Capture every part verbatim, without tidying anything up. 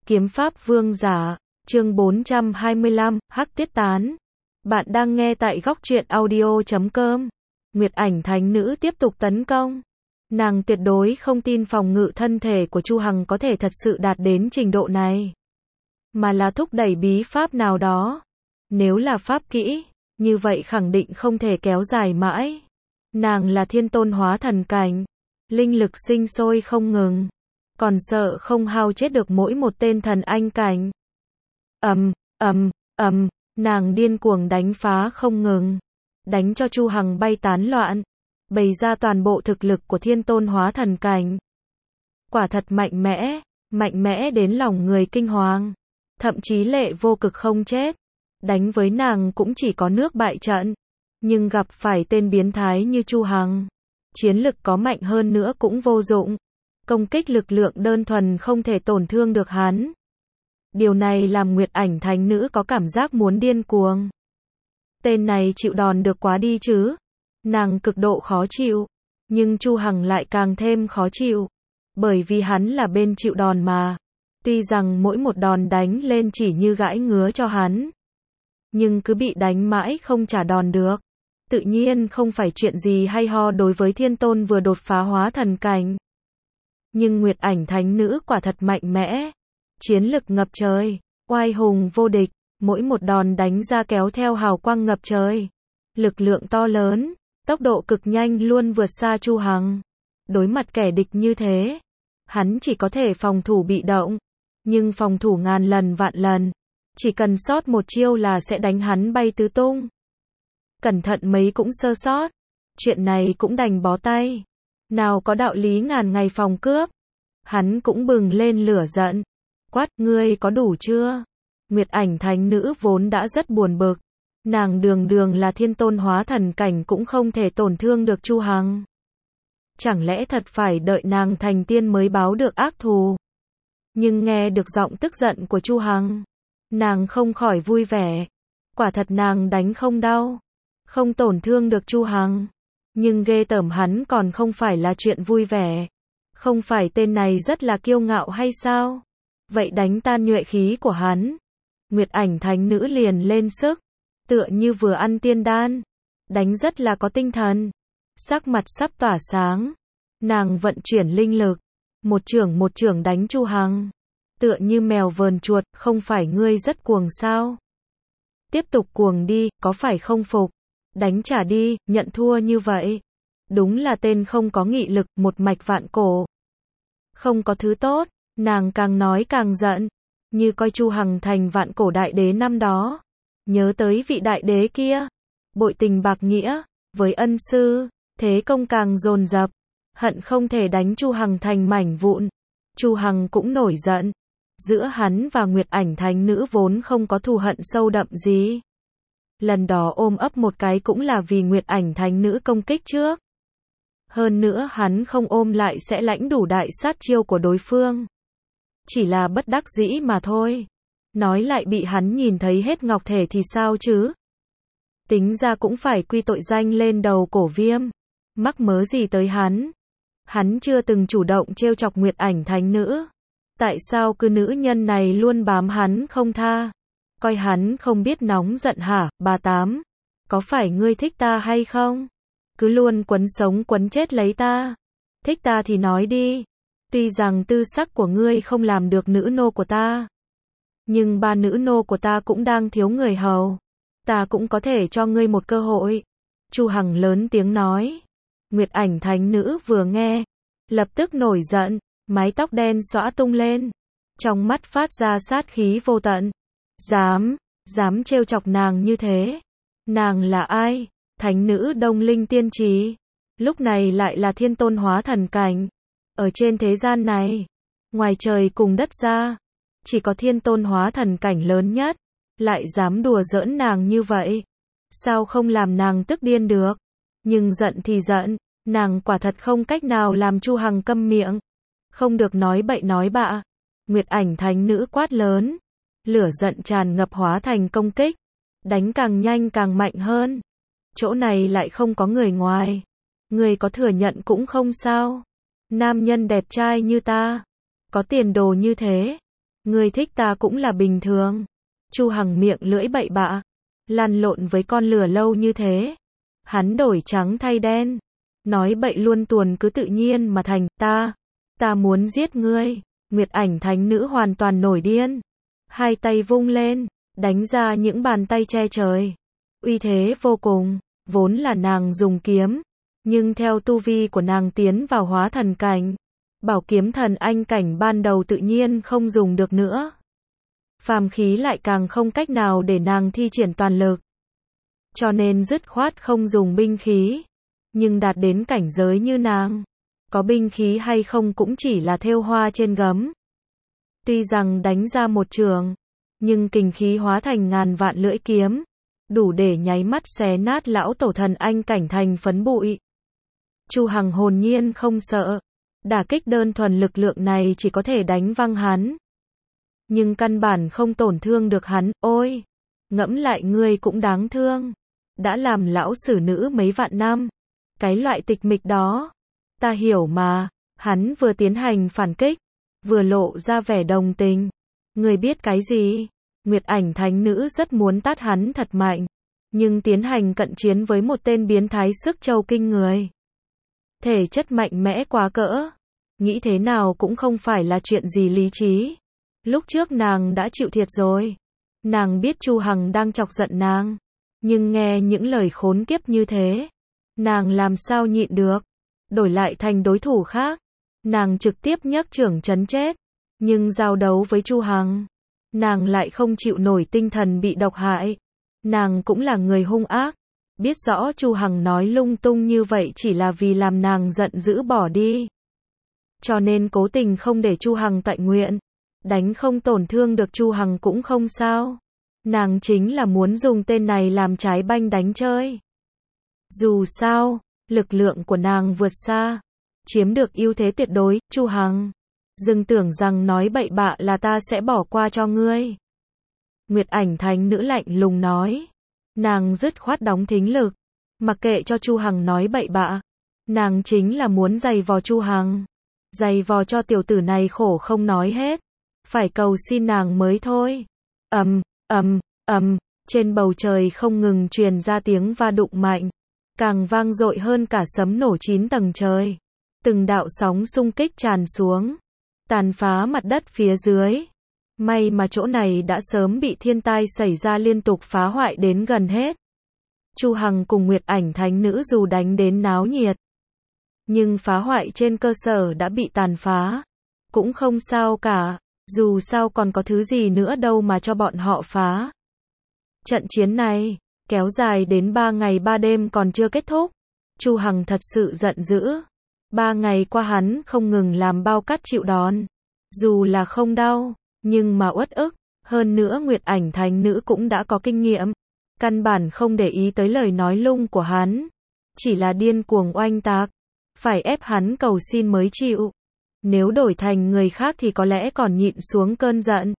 Kiếm pháp vương giả, chương bốn trăm hai mươi lăm, Hắc Tiết Tán. Bạn đang nghe tại góc truyện audio chấm com. Nguyệt Ảnh Thánh Nữ tiếp tục tấn công. Nàng tuyệt đối không tin phòng ngự thân thể của Chu Hằng có thể thật sự đạt đến trình độ này, mà là thúc đẩy bí pháp nào đó. Nếu là pháp kỹ, như vậy khẳng định không thể kéo dài mãi. Nàng là thiên tôn hóa thần cảnh, linh lực sinh sôi không ngừng, còn sợ không hao chết được mỗi một tên thần anh cảnh. Ầm, ầm, ầm, nàng điên cuồng đánh phá không ngừng, đánh cho Chu Hằng bay tán loạn, bày ra toàn bộ thực lực của thiên tôn hóa thần cảnh. Quả thật mạnh mẽ, mạnh mẽ đến lòng người kinh hoàng, thậm chí lệ vô cực không chết. Đánh với nàng cũng chỉ có nước bại trận, nhưng gặp phải tên biến thái như Chu Hằng, chiến lực có mạnh hơn nữa cũng vô dụng. Công kích lực lượng đơn thuần không thể tổn thương được hắn. Điều này làm Nguyệt Ảnh Thánh Nữ có cảm giác muốn điên cuồng. Tên này chịu đòn được quá đi chứ. Nàng cực độ khó chịu, nhưng Chu Hằng lại càng thêm khó chịu, bởi vì hắn là bên chịu đòn mà. Tuy rằng mỗi một đòn đánh lên chỉ như gãi ngứa cho hắn, nhưng cứ bị đánh mãi không trả đòn được, tự nhiên không phải chuyện gì hay ho đối với thiên tôn vừa đột phá hóa thần cảnh. Nhưng Nguyệt Ảnh Thánh Nữ quả thật mạnh mẽ, chiến lực ngập trời, oai hùng vô địch, mỗi một đòn đánh ra kéo theo hào quang ngập trời, lực lượng to lớn, tốc độ cực nhanh luôn vượt xa Chu Hằng. Đối mặt kẻ địch như thế, hắn chỉ có thể phòng thủ bị động, nhưng phòng thủ ngàn lần vạn lần, chỉ cần sót một chiêu là sẽ đánh hắn bay tứ tung. Cẩn thận mấy cũng sơ sót, chuyện này cũng đành bó tay. Nào có đạo lý ngàn ngày phòng cướp. Hắn cũng bừng lên lửa giận, quát, ngươi có đủ chưa? Nguyệt Ảnh Thánh Nữ vốn đã rất buồn bực, nàng đường đường là thiên tôn hóa thần cảnh cũng không thể tổn thương được Chu Hằng. Chẳng lẽ thật phải đợi nàng thành tiên mới báo được ác thù? Nhưng nghe được giọng tức giận của Chu Hằng, nàng không khỏi vui vẻ. Quả thật nàng đánh không đau, không tổn thương được Chu Hằng, nhưng ghê tởm hắn còn không phải là chuyện vui vẻ. Không phải tên này rất là kiêu ngạo hay sao? Vậy đánh tan nhuệ khí của hắn. Nguyệt Ảnh Thánh Nữ liền lên sức, tựa như vừa ăn tiên đan, đánh rất là có tinh thần, sắc mặt sắp tỏa sáng. Nàng vận chuyển linh lực, một chưởng một chưởng đánh Chu Hằng, tựa như mèo vờn chuột, không phải ngươi rất cuồng sao? Tiếp tục cuồng đi, có phải không phục? Đánh trả đi, nhận thua như vậy. Đúng là tên không có nghị lực, một mạch vạn cổ. Không có thứ tốt, nàng càng nói càng giận, như coi Chu Hằng thành vạn cổ đại đế năm đó. Nhớ tới vị đại đế kia, bội tình bạc nghĩa, với ân sư, thế công càng dồn dập, hận không thể đánh Chu Hằng thành mảnh vụn. Chu Hằng cũng nổi giận, giữa hắn và Nguyệt Ảnh Thánh Nữ vốn không có thù hận sâu đậm gì. Lần đó ôm ấp một cái cũng là vì Nguyệt Ảnh Thánh Nữ công kích trước. Hơn nữa hắn không ôm lại sẽ lãnh đủ đại sát chiêu của đối phương. Chỉ là bất đắc dĩ mà thôi. Nói lại bị hắn nhìn thấy hết ngọc thể thì sao chứ? Tính ra cũng phải quy tội danh lên đầu Cổ Viêm. Mắc mớ gì tới hắn? Hắn chưa từng chủ động trêu chọc Nguyệt Ảnh Thánh Nữ. Tại sao cứ nữ nhân này luôn bám hắn không tha? Coi hắn không biết nóng giận hả, bà Tám? Có phải ngươi thích ta hay không? Cứ luôn quấn sống quấn chết lấy ta. Thích ta thì nói đi. Tuy rằng tư sắc của ngươi không làm được nữ nô của ta, nhưng ba nữ nô của ta cũng đang thiếu người hầu. Ta cũng có thể cho ngươi một cơ hội. Chu Hằng lớn tiếng nói. Nguyệt Ảnh Thánh Nữ vừa nghe, lập tức nổi giận, mái tóc đen xõa tung lên, trong mắt phát ra sát khí vô tận. Dám, dám trêu chọc nàng như thế. Nàng là ai? Thánh Nữ Đông Linh Tiên Trì, lúc này lại là thiên tôn hóa thần cảnh. Ở trên thế gian này, ngoài trời cùng đất ra, chỉ có thiên tôn hóa thần cảnh lớn nhất, lại dám đùa giỡn nàng như vậy. Sao không làm nàng tức điên được? Nhưng giận thì giận, nàng quả thật không cách nào làm Chu Hằng câm miệng. Không được nói bậy nói bạ. Nguyệt Ảnh Thánh Nữ quát lớn, lửa giận tràn ngập hóa thành công kích, đánh càng nhanh càng mạnh hơn. Chỗ này lại không có người ngoài, người có thừa nhận cũng không sao. Nam nhân đẹp trai như ta, có tiền đồ như thế, Ngươi thích ta cũng là bình thường. Chu Hằng miệng lưỡi bậy bạ, lăn lộn với con lừa lâu như thế. Hắn đổi trắng thay đen, nói bậy luôn tuồn cứ tự nhiên mà thành, ta, ta muốn giết ngươi. Nguyệt Ảnh thánh nữ hoàn toàn nổi điên, hai tay vung lên, đánh ra những bàn tay che trời. Uy thế vô cùng, vốn là nàng dùng kiếm, nhưng theo tu vi của nàng tiến vào hóa thần cảnh, bảo kiếm thần anh cảnh ban đầu tự nhiên không dùng được nữa. Phàm khí lại càng không cách nào để nàng thi triển toàn lực. Cho nên dứt khoát không dùng binh khí. Nhưng đạt đến cảnh giới như nàng, có binh khí hay không cũng chỉ là thêu hoa trên gấm. Tuy rằng đánh ra một trường, nhưng kình khí hóa thành ngàn vạn lưỡi kiếm, đủ để nháy mắt xé nát lão tổ thần anh cảnh thành phấn bụi. Chu Hằng hồn nhiên không sợ, đả kích đơn thuần lực lượng này chỉ có thể đánh văng hắn, nhưng căn bản không tổn thương được hắn. Ôi, ngẫm lại ngươi cũng đáng thương, đã làm lão xử nữ mấy vạn năm, cái loại tịch mịch đó, ta hiểu mà. Hắn vừa tiến hành phản kích, vừa lộ ra vẻ đồng tình. Ngươi biết cái gì? Nguyệt Ảnh thánh nữ rất muốn tát hắn thật mạnh, nhưng tiến hành cận chiến với một tên biến thái sức châu kinh người, thể chất mạnh mẽ quá cỡ, nghĩ thế nào cũng không phải là chuyện gì lý trí. Lúc trước nàng đã chịu thiệt rồi. Nàng biết Chu Hằng đang chọc giận nàng, nhưng nghe những lời khốn kiếp như thế, nàng làm sao nhịn được. Đổi lại thành đối thủ khác, nàng trực tiếp nhấc trưởng chấn chết. Nhưng giao đấu với Chu Hằng, nàng lại không chịu nổi tinh thần bị độc hại. Nàng cũng là người hung ác, biết rõ Chu Hằng nói lung tung như vậy chỉ là vì làm nàng giận dữ bỏ đi. Cho nên cố tình không để Chu Hằng tại nguyện. Đánh không tổn thương được Chu Hằng cũng không sao. Nàng chính là muốn dùng tên này làm trái banh đánh chơi. Dù sao, lực lượng của nàng vượt xa, chiếm được ưu thế tuyệt đối. Chu Hằng, đừng tưởng rằng nói bậy bạ là ta sẽ bỏ qua cho ngươi. Nguyệt Ảnh thánh nữ lạnh lùng nói. Nàng dứt khoát đóng thính lực, mặc kệ cho Chu Hằng nói bậy bạ. Nàng chính là muốn giày vò Chu Hằng, giày vò cho tiểu tử này khổ không nói hết, phải cầu xin nàng mới thôi. Ầm, ầm, ầm, trên bầu trời không ngừng truyền ra tiếng va đụng mạnh, càng vang dội hơn cả sấm nổ chín tầng trời. Từng đạo sóng xung kích tràn xuống, tàn phá mặt đất phía dưới. May mà chỗ này đã sớm bị thiên tai xảy ra liên tục phá hoại đến gần hết. Chu Hằng cùng Nguyệt Ảnh thánh nữ dù đánh đến náo nhiệt, nhưng phá hoại trên cơ sở đã bị tàn phá, cũng không sao cả, dù sao còn có thứ gì nữa đâu mà cho bọn họ phá. Trận chiến này kéo dài đến ba ngày ba đêm còn chưa kết thúc. Chu Hằng thật sự giận dữ. Ba ngày qua hắn không ngừng làm bao cát chịu đòn, dù là không đau, nhưng mà uất ức. Hơn nữa Nguyệt Ảnh thánh nữ cũng đã có kinh nghiệm, căn bản không để ý tới lời nói lung của hắn, chỉ là điên cuồng oanh tạc, phải ép hắn cầu xin mới chịu. Nếu đổi thành người khác thì có lẽ còn nhịn xuống cơn giận.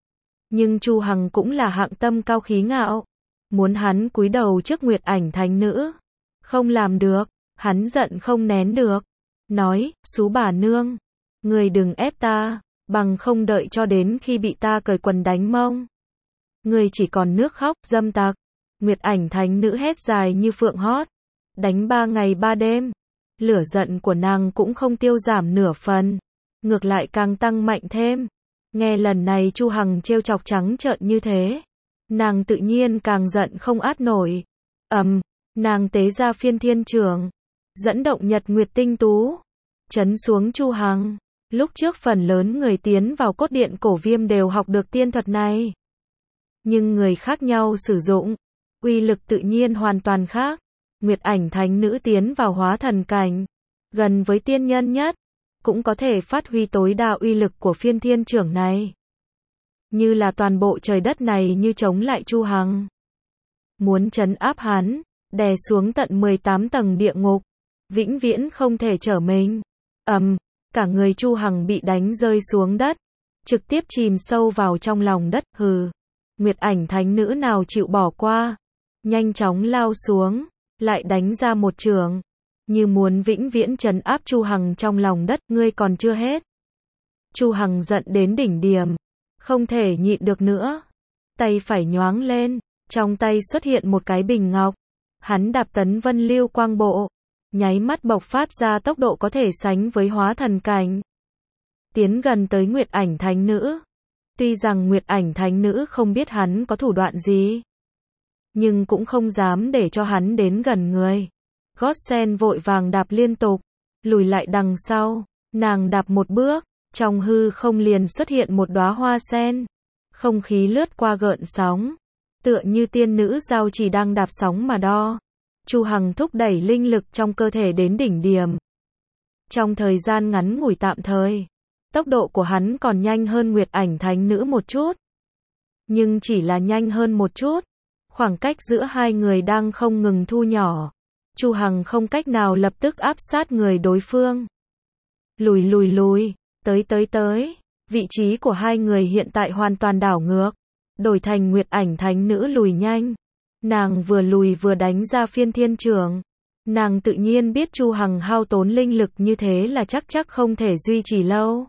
Nhưng Chu Hằng cũng là hạng tâm cao khí ngạo, muốn hắn cúi đầu trước Nguyệt Ảnh thánh nữ, không làm được. Hắn giận không nén được, nói, xú bà nương, người đừng ép ta, bằng không đợi cho đến khi bị ta cởi quần đánh mông, người chỉ còn nước khóc, dâm tặc. Nguyệt Ảnh thánh nữ hét dài như phượng hót, đánh ba ngày ba đêm, lửa giận của nàng cũng không tiêu giảm nửa phần, ngược lại càng tăng mạnh thêm. Nghe lần này Chu Hằng trêu chọc trắng trợn như thế, nàng tự nhiên càng giận không át nổi. Ầm, nàng tế ra phiên thiên trường, dẫn động nhật nguyệt tinh tú, chấn xuống Chu Hằng. Lúc trước phần lớn người tiến vào cốt điện cổ viêm đều học được tiên thuật này, nhưng người khác nhau sử dụng, uy lực tự nhiên hoàn toàn khác. Nguyệt Ảnh thánh nữ tiến vào hóa thần cảnh, gần với tiên nhân nhất, cũng có thể phát huy tối đa uy lực của phiên thiên trưởng này. Như là toàn bộ trời đất này như chống lại Chu Hằng, muốn trấn áp hắn, đè xuống tận mười tám tầng địa ngục, vĩnh viễn không thể trở mình. Ầm, cả người Chu Hằng bị đánh rơi xuống đất, trực tiếp chìm sâu vào trong lòng đất. Hừ, Nguyệt Ảnh thánh nữ nào chịu bỏ qua, nhanh chóng lao xuống, lại đánh ra một trường, như muốn vĩnh viễn trấn áp Chu Hằng trong lòng đất. Ngươi còn chưa hết. Chu Hằng giận đến đỉnh điểm, Không thể nhịn được nữa. Tay phải nhoáng lên, trong tay xuất hiện một cái bình ngọc. Hắn đạp tấn vân lưu quang bộ, nháy mắt bộc phát ra tốc độ có thể sánh với hóa thần cảnh. Tiến gần tới Nguyệt Ảnh Thánh Nữ. Tuy rằng Nguyệt Ảnh Thánh Nữ không biết hắn có thủ đoạn gì, nhưng cũng không dám để cho hắn đến gần người. Gót sen vội vàng đạp liên tục, lùi lại đằng sau, nàng đạp một bước, trong hư không liền xuất hiện một đóa hoa sen. Không khí lướt qua gợn sóng, tựa như tiên nữ giao chỉ đang đạp sóng mà đo. Chu Hằng thúc đẩy linh lực trong cơ thể đến đỉnh điểm. Trong thời gian ngắn ngủi tạm thời, tốc độ của hắn còn nhanh hơn Nguyệt Ảnh Thánh Nữ một chút. Nhưng chỉ là nhanh hơn một chút, khoảng cách giữa hai người đang không ngừng thu nhỏ. Chu Hằng không cách nào lập tức áp sát người đối phương. Lùi lùi lùi, tới tới tới, vị trí của hai người hiện tại hoàn toàn đảo ngược, đổi thành Nguyệt Ảnh Thánh Nữ lùi nhanh. Nàng vừa lùi vừa đánh ra phiên thiên trưởng. Nàng tự nhiên biết Chu Hằng hao tốn linh lực như thế là chắc chắc không thể duy trì lâu.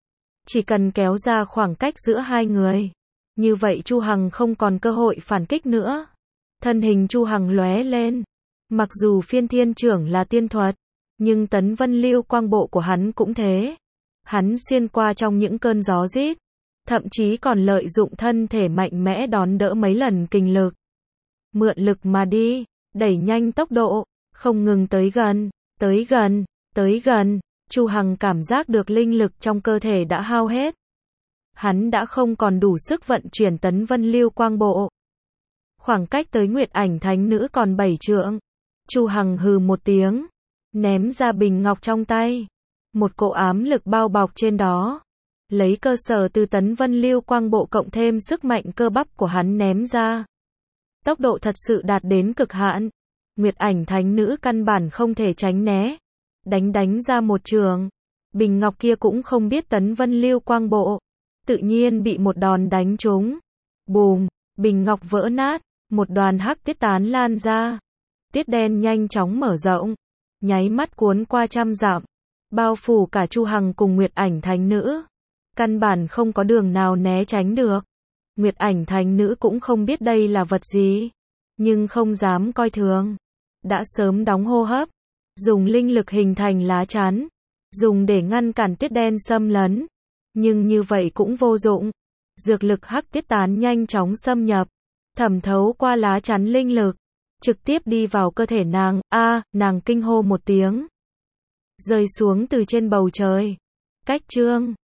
Chỉ cần kéo ra khoảng cách giữa hai người, như vậy Chu Hằng không còn cơ hội phản kích nữa. Thân hình Chu Hằng lóe lên. Mặc dù phiên thiên trưởng là tiên thuật, nhưng tấn vân lưu quang bộ của hắn cũng thế. Hắn xuyên qua trong những cơn gió rít, thậm chí còn lợi dụng thân thể mạnh mẽ đón đỡ mấy lần kình lực. Mượn lực mà đi, đẩy nhanh tốc độ, không ngừng tới gần, tới gần, tới gần. Chu Hằng cảm giác được linh lực trong cơ thể đã hao hết. Hắn đã không còn đủ sức vận chuyển tấn vân lưu quang bộ. Khoảng cách tới Nguyệt Ảnh Thánh Nữ còn bảy trượng. Chu Hằng hừ một tiếng, ném ra bình ngọc trong tay. Một cỗ ám lực bao bọc trên đó. Lấy cơ sở từ tấn vân lưu quang bộ cộng thêm sức mạnh cơ bắp của hắn ném ra. Tốc độ thật sự đạt đến cực hạn. Nguyệt Ảnh Thánh Nữ căn bản không thể tránh né. Đánh đánh ra một trường. Bình ngọc kia cũng không biết tấn vân lưu quang bộ. Tự nhiên bị một đòn đánh trúng. Bùm, bình ngọc vỡ nát. Một đoàn hắc tiết tán lan ra. Tiết đen nhanh chóng mở rộng. Nháy mắt cuốn qua trăm dặm. Bao phủ cả Chu Hằng cùng Nguyệt Ảnh Thánh Nữ. Căn bản không có đường nào né tránh được. Nguyệt Ảnh Thánh Nữ cũng không biết đây là vật gì, nhưng không dám coi thường. Đã sớm đóng hô hấp, dùng linh lực hình thành lá chắn, dùng để ngăn cản tuyết đen xâm lấn. Nhưng như vậy cũng vô dụng. Dược lực hắc tiết tán nhanh chóng xâm nhập, thẩm thấu qua lá chắn linh lực, trực tiếp đi vào cơ thể nàng. A, à, nàng kinh hô một tiếng, rơi xuống từ trên bầu trời. Cách chương